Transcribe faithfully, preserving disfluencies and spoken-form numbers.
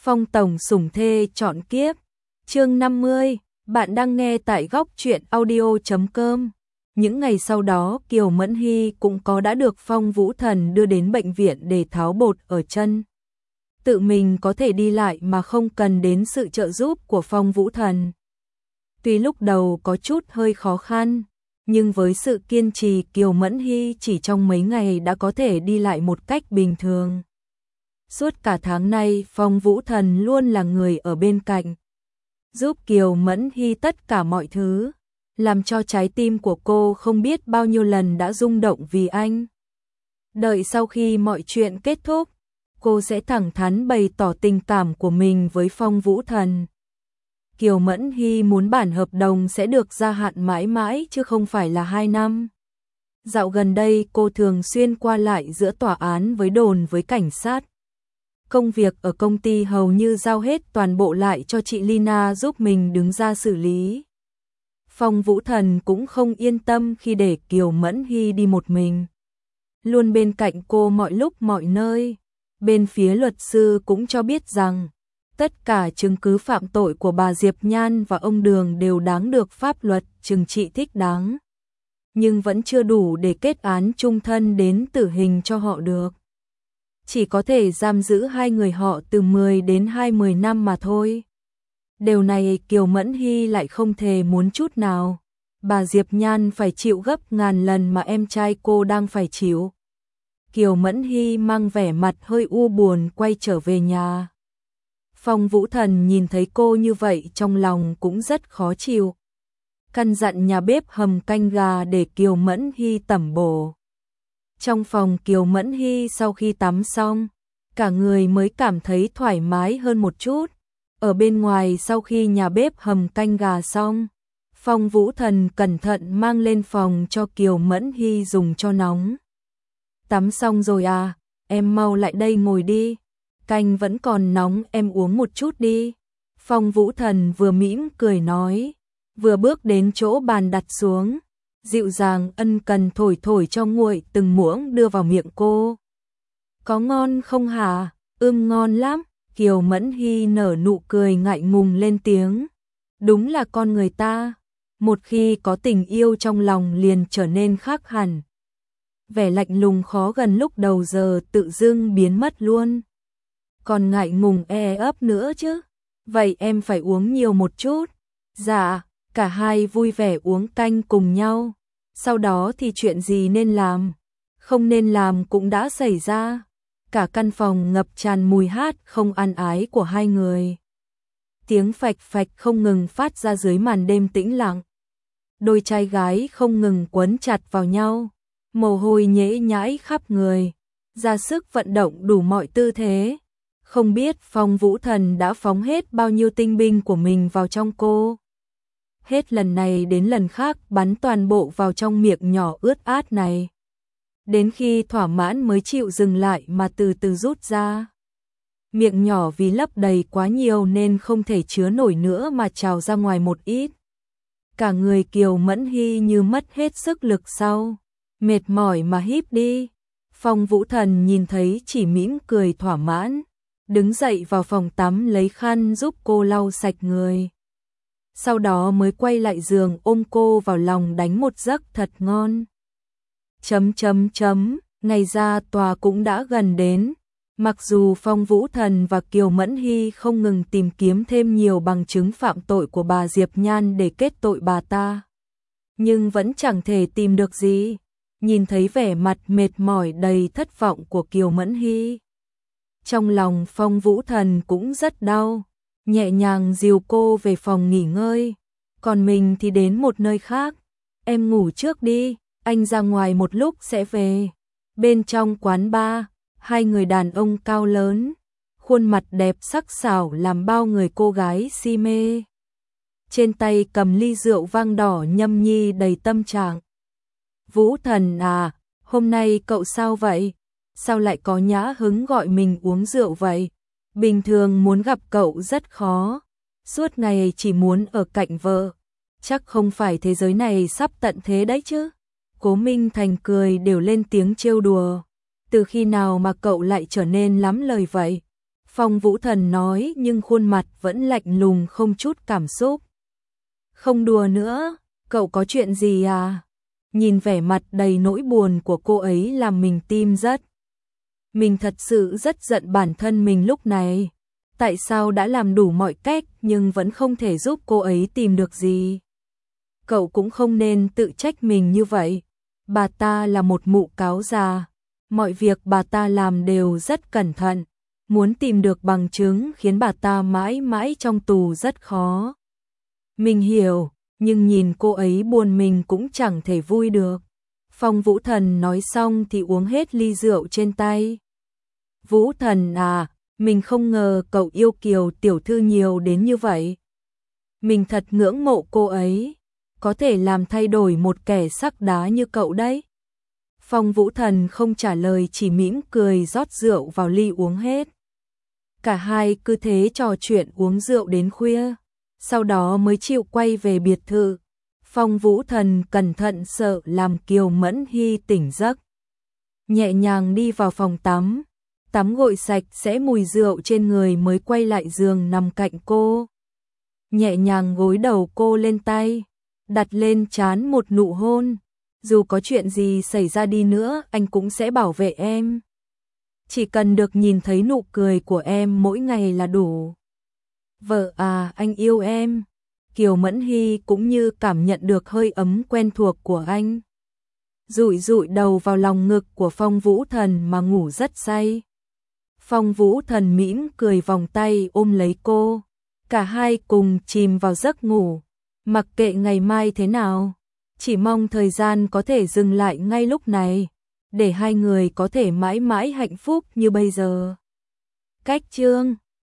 Phong tổng sủng thê chọn kiếp. Chương năm mươi, bạn đang nghe tại góc truyện audio chấm com. Những ngày sau đó, Kiều Mẫn Hy cũng có đã được Phong Vũ Thần đưa đến bệnh viện để tháo bột ở chân. Tự mình có thể đi lại mà không cần đến sự trợ giúp của Phong Vũ Thần. Tuy lúc đầu có chút hơi khó khăn, nhưng với sự kiên trì Kiều Mẫn Hy chỉ trong mấy ngày đã có thể đi lại một cách bình thường. Suốt cả tháng nay, Phong Vũ Thần luôn là người ở bên cạnh, giúp Kiều Mẫn Hy tất cả mọi thứ, làm cho trái tim của cô không biết bao nhiêu lần đã rung động vì anh. Đợi sau khi mọi chuyện kết thúc, cô sẽ thẳng thắn bày tỏ tình cảm của mình với Phong Vũ Thần. Kiều Mẫn Hy muốn bản hợp đồng sẽ được gia hạn mãi mãi chứ không phải là hai năm. Dạo gần đây cô thường xuyên qua lại giữa tòa án với đồn với cảnh sát. Công việc ở công ty hầu như giao hết toàn bộ lại cho chị Lina giúp mình đứng ra xử lý. Phong Vũ Thần cũng không yên tâm khi để Kiều Mẫn Hy đi một mình. Luôn bên cạnh cô mọi lúc mọi nơi. Bên phía luật sư cũng cho biết rằng tất cả chứng cứ phạm tội của bà Diệp Nhan và ông Đường đều đáng được pháp luật trừng trị thích đáng. Nhưng vẫn chưa đủ để kết án chung thân đến tử hình cho họ được. Chỉ có thể giam giữ hai người họ từ mười đến hai mươi năm mà thôi. Điều này Kiều Mẫn Hy lại không thể muốn chút nào. Bà Diệp Nhan phải chịu gấp ngàn lần mà em trai cô đang phải chịu. Kiều Mẫn Hy mang vẻ mặt hơi u buồn quay trở về nhà. Phong Vũ Thần nhìn thấy cô như vậy trong lòng cũng rất khó chịu. Căn dặn nhà bếp hầm canh gà để Kiều Mẫn Hy tẩm bổ. Trong phòng Kiều Mẫn Hy sau khi tắm xong, cả người mới cảm thấy thoải mái hơn một chút. Ở bên ngoài sau khi nhà bếp hầm canh gà xong, Phong Vũ Thần cẩn thận mang lên phòng cho Kiều Mẫn Hy dùng cho nóng. Tắm xong rồi à, em mau lại đây ngồi đi. Canh vẫn còn nóng, em uống một chút đi. Phong Vũ Thần vừa mỉm cười nói, vừa bước đến chỗ bàn đặt xuống, dịu dàng ân cần thổi thổi cho nguội từng muỗng đưa vào miệng cô. Có ngon không hả? Ưm ngon lắm. Kiều Mẫn Hy nở nụ cười ngại ngùng lên tiếng. Đúng là con người ta, một khi có tình yêu trong lòng liền trở nên khác hẳn. Vẻ lạnh lùng khó gần lúc đầu giờ tự dưng biến mất luôn. Còn ngại ngùng e ấp nữa chứ. Vậy em phải uống nhiều một chút. Dạ, cả hai vui vẻ uống canh cùng nhau. Sau đó thì chuyện gì nên làm, không nên làm cũng đã xảy ra. Cả căn phòng ngập tràn mùi hát không ăn ái của hai người. Tiếng phạch phạch không ngừng phát ra dưới màn đêm tĩnh lặng. Đôi trai gái không ngừng quấn chặt vào nhau. Mồ hôi nhễ nhãi khắp người. Ra sức vận động đủ mọi tư thế. Không biết Phong Vũ Thần đã phóng hết bao nhiêu tinh binh của mình vào trong cô. Hết lần này đến lần khác bắn toàn bộ vào trong miệng nhỏ ướt át này. Đến khi thỏa mãn mới chịu dừng lại mà từ từ rút ra. Miệng nhỏ vì lấp đầy quá nhiều nên không thể chứa nổi nữa mà trào ra ngoài một ít. Cả người Kiều Mẫn Hy như mất hết sức lực sau. Mệt mỏi mà híp đi. Phong Vũ Thần nhìn thấy chỉ mỉm cười thỏa mãn. Đứng dậy vào phòng tắm lấy khăn giúp cô lau sạch người. Sau đó mới quay lại giường ôm cô vào lòng đánh một giấc thật ngon. Chấm chấm chấm, ngày ra tòa cũng đã gần đến. Mặc dù Phong Vũ Thần và Kiều Mẫn Hy không ngừng tìm kiếm thêm nhiều bằng chứng phạm tội của bà Diệp Nhan để kết tội bà ta, nhưng vẫn chẳng thể tìm được gì. Nhìn thấy vẻ mặt mệt mỏi đầy thất vọng của Kiều Mẫn Hy, trong lòng Phong Vũ Thần cũng rất đau. Nhẹ nhàng dìu cô về phòng nghỉ ngơi, còn mình thì đến một nơi khác. Em ngủ trước đi, anh ra ngoài một lúc sẽ về. Bên trong quán bar, hai người đàn ông cao lớn, khuôn mặt đẹp sắc sảo làm bao người cô gái si mê. Trên tay cầm ly rượu vang đỏ nhâm nhi đầy tâm trạng. Vũ Thần à, hôm nay cậu sao vậy? Sao lại có nhã hứng gọi mình uống rượu vậy? Bình thường muốn gặp cậu rất khó, suốt ngày chỉ muốn ở cạnh vợ. Chắc không phải thế giới này sắp tận thế đấy chứ? Cố Minh Thành cười đều lên tiếng trêu đùa. Từ khi nào mà cậu lại trở nên lắm lời vậy? Phong Vũ Thần nói nhưng khuôn mặt vẫn lạnh lùng không chút cảm xúc. Không đùa nữa, cậu có chuyện gì à? Nhìn vẻ mặt đầy nỗi buồn của cô ấy làm mình tim rất. Mình thật sự rất giận bản thân mình lúc này. Tại sao đã làm đủ mọi cách nhưng vẫn không thể giúp cô ấy tìm được gì? Cậu cũng không nên tự trách mình như vậy. Bà ta là một mụ cáo già. Mọi việc bà ta làm đều rất cẩn thận. Muốn tìm được bằng chứng khiến bà ta mãi mãi trong tù rất khó. Mình hiểu, nhưng nhìn cô ấy buồn mình cũng chẳng thể vui được. Phong Vũ Thần nói xong thì uống hết ly rượu trên tay. Vũ Thần à, mình không ngờ cậu yêu Kiều tiểu thư nhiều đến như vậy. Mình thật ngưỡng mộ cô ấy, có thể làm thay đổi một kẻ sắc đá như cậu đấy. Phong Vũ Thần không trả lời chỉ mỉm cười rót rượu vào ly uống hết. Cả hai cứ thế trò chuyện uống rượu đến khuya, sau đó mới chịu quay về biệt thự. Phong Vũ Thần cẩn thận sợ làm Kiều Mẫn Hy tỉnh giấc. Nhẹ nhàng đi vào phòng tắm, tắm gội sạch sẽ mùi rượu trên người mới quay lại giường nằm cạnh cô. Nhẹ nhàng gối đầu cô lên tay, đặt lên trán một nụ hôn. Dù có chuyện gì xảy ra đi nữa, anh cũng sẽ bảo vệ em. Chỉ cần được nhìn thấy nụ cười của em mỗi ngày là đủ. Vợ à, anh yêu em. Kiều Mẫn Hy cũng như cảm nhận được hơi ấm quen thuộc của anh. Dụi dụi đầu vào lòng ngực của Phong Vũ Thần mà ngủ rất say. Phong Vũ Thần mỉm cười vòng tay ôm lấy cô. Cả hai cùng chìm vào giấc ngủ. Mặc kệ ngày mai thế nào, chỉ mong thời gian có thể dừng lại ngay lúc này, để hai người có thể mãi mãi hạnh phúc như bây giờ. Cách chương